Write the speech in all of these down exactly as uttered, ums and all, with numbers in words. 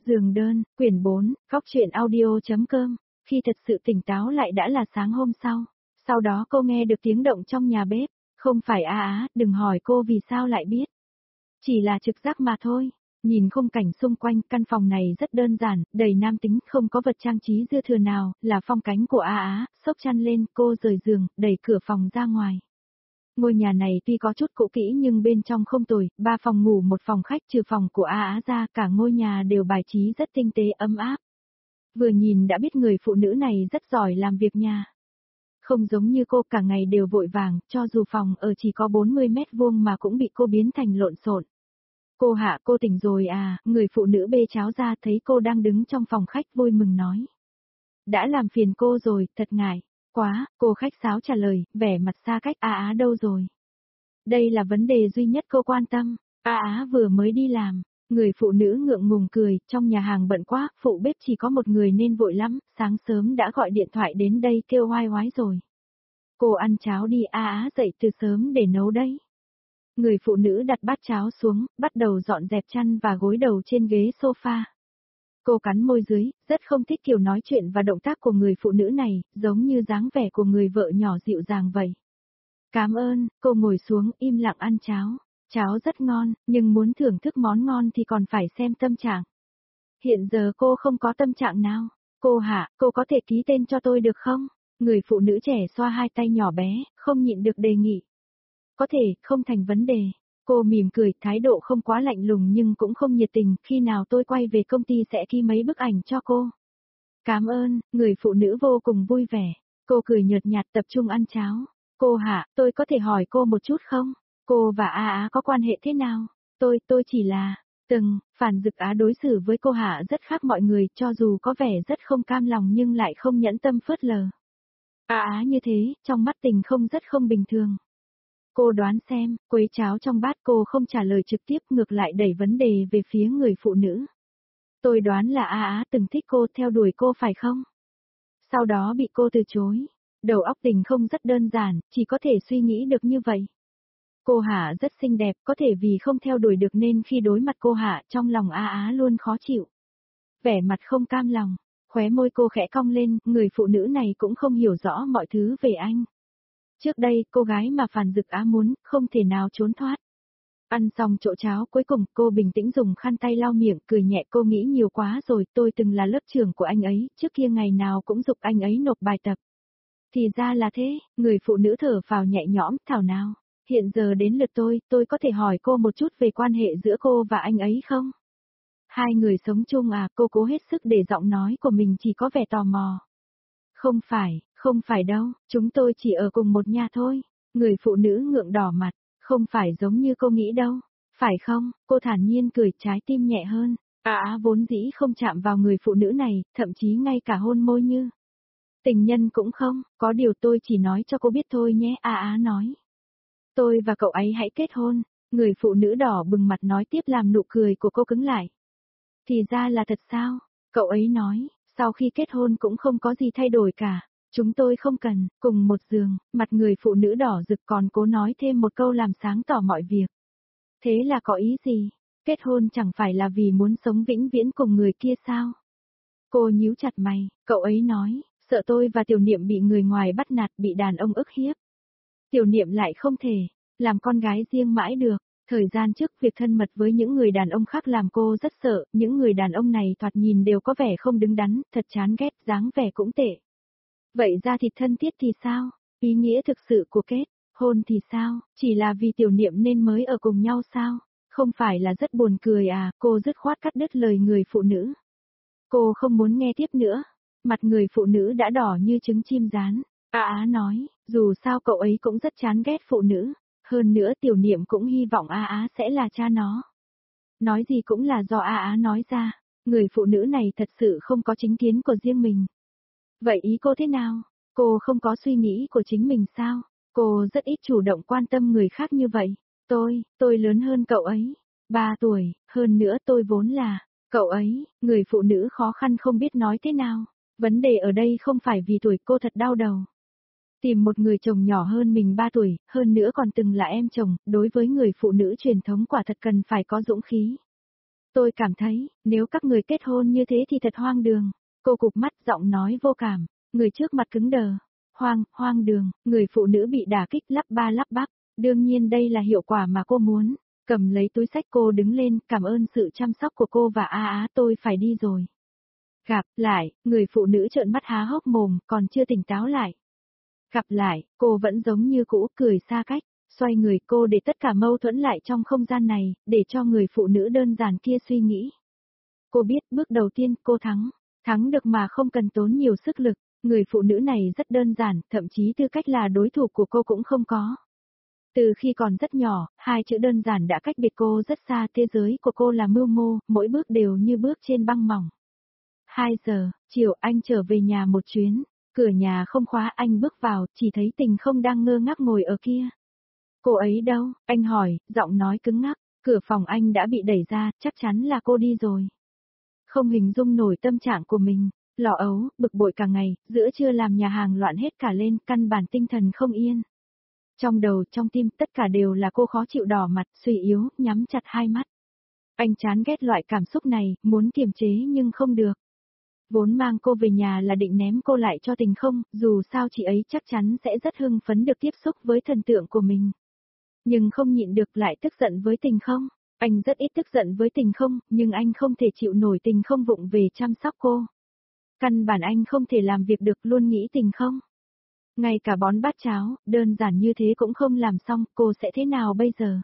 Giường đơn, quyển bốn, góc truyện audio.com, khi thật sự tỉnh táo lại đã là sáng hôm sau. Sau đó cô nghe được tiếng động trong nhà bếp, không phải a á, đừng hỏi cô vì sao lại biết. Chỉ là trực giác mà thôi. Nhìn khung cảnh xung quanh, căn phòng này rất đơn giản, đầy nam tính, không có vật trang trí dư thừa nào, là phong cánh của a á, xốc chăn lên, cô rời giường, đẩy cửa phòng ra ngoài. Ngôi nhà này tuy có chút cũ kỹ nhưng bên trong không tồi, ba phòng ngủ một phòng khách trừ phòng của A Á ra, cả ngôi nhà đều bài trí rất tinh tế ấm áp. Vừa nhìn đã biết người phụ nữ này rất giỏi làm việc nhà. Không giống như cô cả ngày đều vội vàng, cho dù phòng ở chỉ có bốn mươi mét vuông mà cũng bị cô biến thành lộn xộn. Cô Hạ, cô tỉnh rồi à, người phụ nữ bê cháo ra thấy cô đang đứng trong phòng khách vui mừng nói. Đã làm phiền cô rồi, thật ngại. Quá, cô khách sáo trả lời, vẻ mặt xa cách. A Á đâu rồi? Đây là vấn đề duy nhất cô quan tâm. A Á vừa mới đi làm. Người phụ nữ ngượng ngùng cười, trong nhà hàng bận quá, phụ bếp chỉ có một người nên vội lắm, sáng sớm đã gọi điện thoại đến đây kêu oai oái rồi. Cô ăn cháo đi, A Á dậy từ sớm để nấu đấy. Người phụ nữ đặt bát cháo xuống, bắt đầu dọn dẹp chăn và gối đầu trên ghế sofa. Cô cắn môi dưới, rất không thích kiểu nói chuyện và động tác của người phụ nữ này, giống như dáng vẻ của người vợ nhỏ dịu dàng vậy. Cảm ơn, cô ngồi xuống im lặng ăn cháo. Cháo rất ngon, nhưng muốn thưởng thức món ngon thì còn phải xem tâm trạng. Hiện giờ cô không có tâm trạng nào. Cô Hạ, cô có thể ký tên cho tôi được không? Người phụ nữ trẻ xoa hai tay nhỏ bé, không nhịn được đề nghị. Có thể, không thành vấn đề. Cô mỉm cười, thái độ không quá lạnh lùng nhưng cũng không nhiệt tình, khi nào tôi quay về công ty sẽ ký mấy bức ảnh cho cô. Cảm ơn, người phụ nữ vô cùng vui vẻ. Cô cười nhợt nhạt tập trung ăn cháo. Cô Hạ, tôi có thể hỏi cô một chút không? Cô và A Á có quan hệ thế nào? Tôi, tôi chỉ là, từng, Phản Dực Á đối xử với cô Hạ rất khác mọi người, cho dù có vẻ rất không cam lòng nhưng lại không nhẫn tâm phớt lờ. A Á như thế, trong mắt Tình không rất không bình thường. Cô đoán xem, quấy cháo trong bát cô không trả lời trực tiếp ngược lại đẩy vấn đề về phía người phụ nữ. Tôi đoán là A Á từng thích cô theo đuổi cô phải không? Sau đó bị cô từ chối. Đầu óc Tình không rất đơn giản, chỉ có thể suy nghĩ được như vậy. Cô Hạ rất xinh đẹp, có thể vì không theo đuổi được nên khi đối mặt cô Hạ trong lòng A Á luôn khó chịu. Vẻ mặt không cam lòng, khóe môi cô khẽ cong lên, người phụ nữ này cũng không hiểu rõ mọi thứ về anh. Trước đây, cô gái mà Phản Dực Á muốn, không thể nào trốn thoát. Ăn xong chỗ cháo cuối cùng, cô bình tĩnh dùng khăn tay lau miệng, cười nhẹ cô nghĩ nhiều quá rồi, tôi từng là lớp trưởng của anh ấy, trước kia ngày nào cũng giục anh ấy nộp bài tập. Thì ra là thế, người phụ nữ thở phào nhẹ nhõm, thảo nào. Hiện giờ đến lượt tôi, tôi có thể hỏi cô một chút về quan hệ giữa cô và anh ấy không? Hai người sống chung à, cô cố hết sức để giọng nói của mình chỉ có vẻ tò mò. Không phải, không phải đâu, chúng tôi chỉ ở cùng một nhà thôi. Người phụ nữ ngượng đỏ mặt, không phải giống như cô nghĩ đâu. Phải không, cô thản nhiên cười trái tim nhẹ hơn. À á vốn dĩ không chạm vào người phụ nữ này, thậm chí ngay cả hôn môi như. Tình nhân cũng không, có điều tôi chỉ nói cho cô biết thôi nhé, A Á nói. Tôi và cậu ấy hãy kết hôn, người phụ nữ đỏ bừng mặt nói tiếp làm nụ cười của cô cứng lại. Thì ra là thật sao, cậu ấy nói, sau khi kết hôn cũng không có gì thay đổi cả, chúng tôi không cần, cùng một giường, mặt người phụ nữ đỏ rực còn cố nói thêm một câu làm sáng tỏ mọi việc. Thế là có ý gì, kết hôn chẳng phải là vì muốn sống vĩnh viễn cùng người kia sao? Cô nhíu chặt mày, cậu ấy nói, sợ tôi và Tiểu Niệm bị người ngoài bắt nạt bị đàn ông ức hiếp. Tiểu Niệm lại không thể, làm con gái riêng mãi được, thời gian trước việc thân mật với những người đàn ông khác làm cô rất sợ, những người đàn ông này thoạt nhìn đều có vẻ không đứng đắn, thật chán ghét, dáng vẻ cũng tệ. Vậy ra thịt thân thiết thì sao, ý nghĩa thực sự của kết, hôn thì sao, chỉ là vì Tiểu Niệm nên mới ở cùng nhau sao, không phải là rất buồn cười à, cô dứt khoát cắt đứt lời người phụ nữ. Cô không muốn nghe tiếp nữa, mặt người phụ nữ đã đỏ như trứng chim rán. A Á nói, dù sao cậu ấy cũng rất chán ghét phụ nữ, hơn nữa Tiểu Niệm cũng hy vọng A Á sẽ là cha nó. Nói gì cũng là do A Á nói ra, người phụ nữ này thật sự không có chính kiến của riêng mình. Vậy ý cô thế nào? Cô không có suy nghĩ của chính mình sao? Cô rất ít chủ động quan tâm người khác như vậy. Tôi, tôi lớn hơn cậu ấy, ba tuổi, hơn nữa tôi vốn là, cậu ấy, người phụ nữ khó khăn không biết nói thế nào. Vấn đề ở đây không phải vì tuổi cô thật đau đầu. Tìm một người chồng nhỏ hơn mình ba tuổi, hơn nữa còn từng là em chồng, đối với người phụ nữ truyền thống quả thật cần phải có dũng khí. Tôi cảm thấy, nếu các người kết hôn như thế thì thật hoang đường. Cô cụp mắt giọng nói vô cảm, người trước mặt cứng đờ. Hoang, hoang đường, người phụ nữ bị đả kích lắp ba lắp bắp. Đương nhiên đây là hiệu quả mà cô muốn. Cầm lấy túi xách cô đứng lên, cảm ơn sự chăm sóc của cô và a á tôi phải đi rồi. Gặp lại, người phụ nữ trợn mắt há hốc mồm, còn chưa tỉnh táo lại. Gặp lại, cô vẫn giống như cũ, cười xa cách, xoay người cô để tất cả mâu thuẫn lại trong không gian này, để cho người phụ nữ đơn giản kia suy nghĩ. Cô biết bước đầu tiên cô thắng, thắng được mà không cần tốn nhiều sức lực, người phụ nữ này rất đơn giản, thậm chí tư cách là đối thủ của cô cũng không có. Từ khi còn rất nhỏ, hai chữ đơn giản đã cách biệt cô rất xa, thế giới của cô là mưu mô, mỗi bước đều như bước trên băng mỏng. Hai giờ, chiều anh trở về nhà một chuyến, cửa nhà không khóa anh bước vào, chỉ thấy Tình Không đang ngơ ngác ngồi ở kia. Cô ấy đâu? Anh hỏi, giọng nói cứng ngắc, cửa phòng anh đã bị đẩy ra, chắc chắn là cô đi rồi. Không hình dung nổi tâm trạng của mình, lọ ấu, bực bội cả ngày, giữa trưa làm nhà hàng loạn hết cả lên, căn bản tinh thần không yên. Trong đầu, trong tim, tất cả đều là cô khó chịu đỏ mặt, suy yếu, nhắm chặt hai mắt. Anh chán ghét loại cảm xúc này, muốn kiềm chế nhưng không được. Vốn mang cô về nhà là định ném cô lại cho Tình Không, dù sao chị ấy chắc chắn sẽ rất hưng phấn được tiếp xúc với thần tượng của mình. Nhưng không nhịn được lại tức giận với Tình Không. Anh rất ít tức giận với Tình Không, nhưng anh không thể chịu nổi Tình Không vụng về chăm sóc cô. Căn bản anh không thể làm việc được, luôn nghĩ Tình Không. Ngay cả bón bát cháo, đơn giản như thế cũng không làm xong, cô sẽ thế nào bây giờ?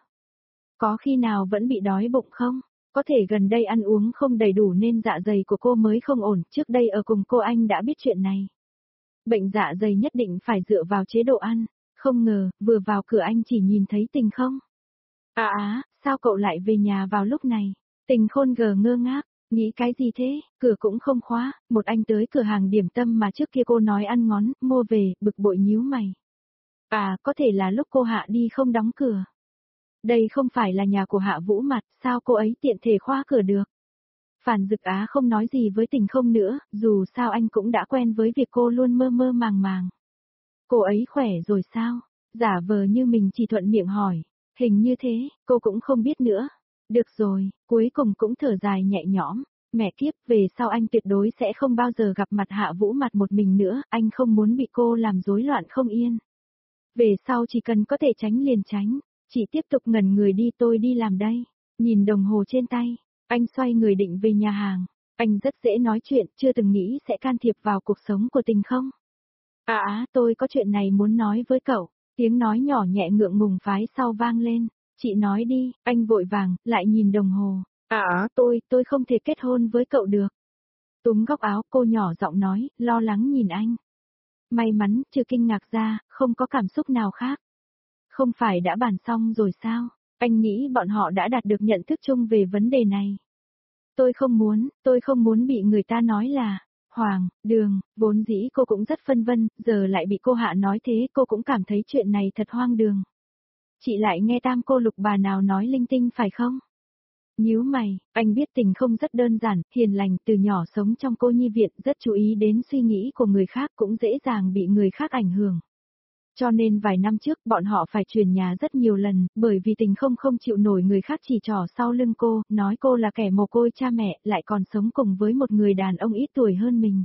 Có khi nào vẫn bị đói bụng không? Có thể gần đây ăn uống không đầy đủ nên dạ dày của cô mới không ổn, trước đây ở cùng cô anh đã biết chuyện này. Bệnh dạ dày nhất định phải dựa vào chế độ ăn, không ngờ, vừa vào cửa anh chỉ nhìn thấy Tình Không. À á, sao cậu lại về nhà vào lúc này? Tình Khôn gờ ngơ ngác, nghĩ cái gì thế, cửa cũng không khóa, một anh tới cửa hàng điểm tâm mà trước kia cô nói ăn ngón, mua về, bực bội nhíu mày. À, có thể là lúc cô Hạ đi không đóng cửa. Đây không phải là nhà của Hạ Vũ Mặt, sao cô ấy tiện thể khóa cửa được? Phản Dực Á không nói gì với Tình Không nữa, dù sao anh cũng đã quen với việc cô luôn mơ mơ màng màng. Cô ấy khỏe rồi sao? Giả vờ như mình chỉ thuận miệng hỏi. Hình như thế, cô cũng không biết nữa. Được rồi, cuối cùng cũng thở dài nhẹ nhõm. Mẹ kiếp, về sau anh tuyệt đối sẽ không bao giờ gặp mặt Hạ Vũ Mặt một mình nữa, anh không muốn bị cô làm rối loạn không yên. Về sau chỉ cần có thể tránh liền tránh. Chị tiếp tục ngẩn người đi, tôi đi làm đây. Nhìn đồng hồ trên tay, anh xoay người định về nhà hàng. Anh rất dễ nói chuyện, chưa từng nghĩ sẽ can thiệp vào cuộc sống của Tình Không. À á, tôi có chuyện này muốn nói với cậu. Tiếng nói nhỏ nhẹ ngượng ngùng phái sau vang lên. Chị nói đi, anh vội vàng, lại nhìn đồng hồ. À á, tôi, tôi không thể kết hôn với cậu được. Túm góc áo, cô nhỏ giọng nói, lo lắng nhìn anh. May mắn, trừ kinh ngạc ra, không có cảm xúc nào khác. Không phải đã bàn xong rồi sao? Anh nghĩ bọn họ đã đạt được nhận thức chung về vấn đề này. Tôi không muốn, tôi không muốn bị người ta nói là Hoàng, Đường, vốn dĩ cô cũng rất phân vân, giờ lại bị cô Hạ nói thế cô cũng cảm thấy chuyện này thật hoang đường. Chị lại nghe tam cô Lục bà nào nói linh tinh phải không? Nhíu mày, anh biết Tình Không rất đơn giản, hiền lành, từ nhỏ sống trong cô nhi viện, rất chú ý đến suy nghĩ của người khác, cũng dễ dàng bị người khác ảnh hưởng. Cho nên vài năm trước bọn họ phải chuyển nhà rất nhiều lần, bởi vì Tình Không không chịu nổi người khác chỉ trỏ sau lưng cô, nói cô là kẻ mồ côi cha mẹ, lại còn sống cùng với một người đàn ông ít tuổi hơn mình.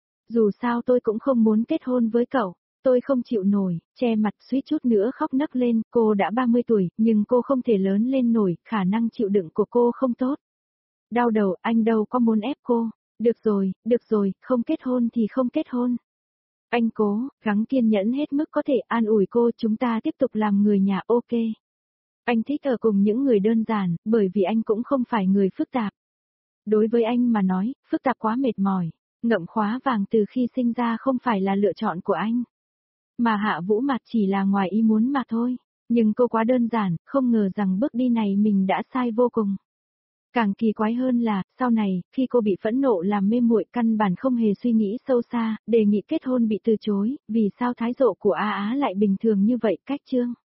Dù sao tôi cũng không muốn kết hôn với cậu, tôi không chịu nổi, che mặt suýt chút nữa khóc nấc lên, cô đã ba mươi tuổi, nhưng cô không thể lớn lên nổi, khả năng chịu đựng của cô không tốt. Đau đầu, anh đâu có muốn ép cô, được rồi, được rồi, không kết hôn thì không kết hôn. Anh cố, gắng kiên nhẫn hết mức có thể an ủi cô, chúng ta tiếp tục làm người nhà, ok. Anh thích ở cùng những người đơn giản, bởi vì anh cũng không phải người phức tạp. Đối với anh mà nói, phức tạp quá mệt mỏi, ngậm khóa vàng từ khi sinh ra không phải là lựa chọn của anh. Mà Hạ Vũ Mặt chỉ là ngoài ý muốn mà thôi, nhưng cô quá đơn giản, không ngờ rằng bước đi này mình đã sai vô cùng. Càng kỳ quái hơn là, sau này, khi cô bị phẫn nộ làm mê muội căn bản không hề suy nghĩ sâu xa, đề nghị kết hôn bị từ chối, vì sao thái độ của A Á lại bình thường như vậy, cách chương.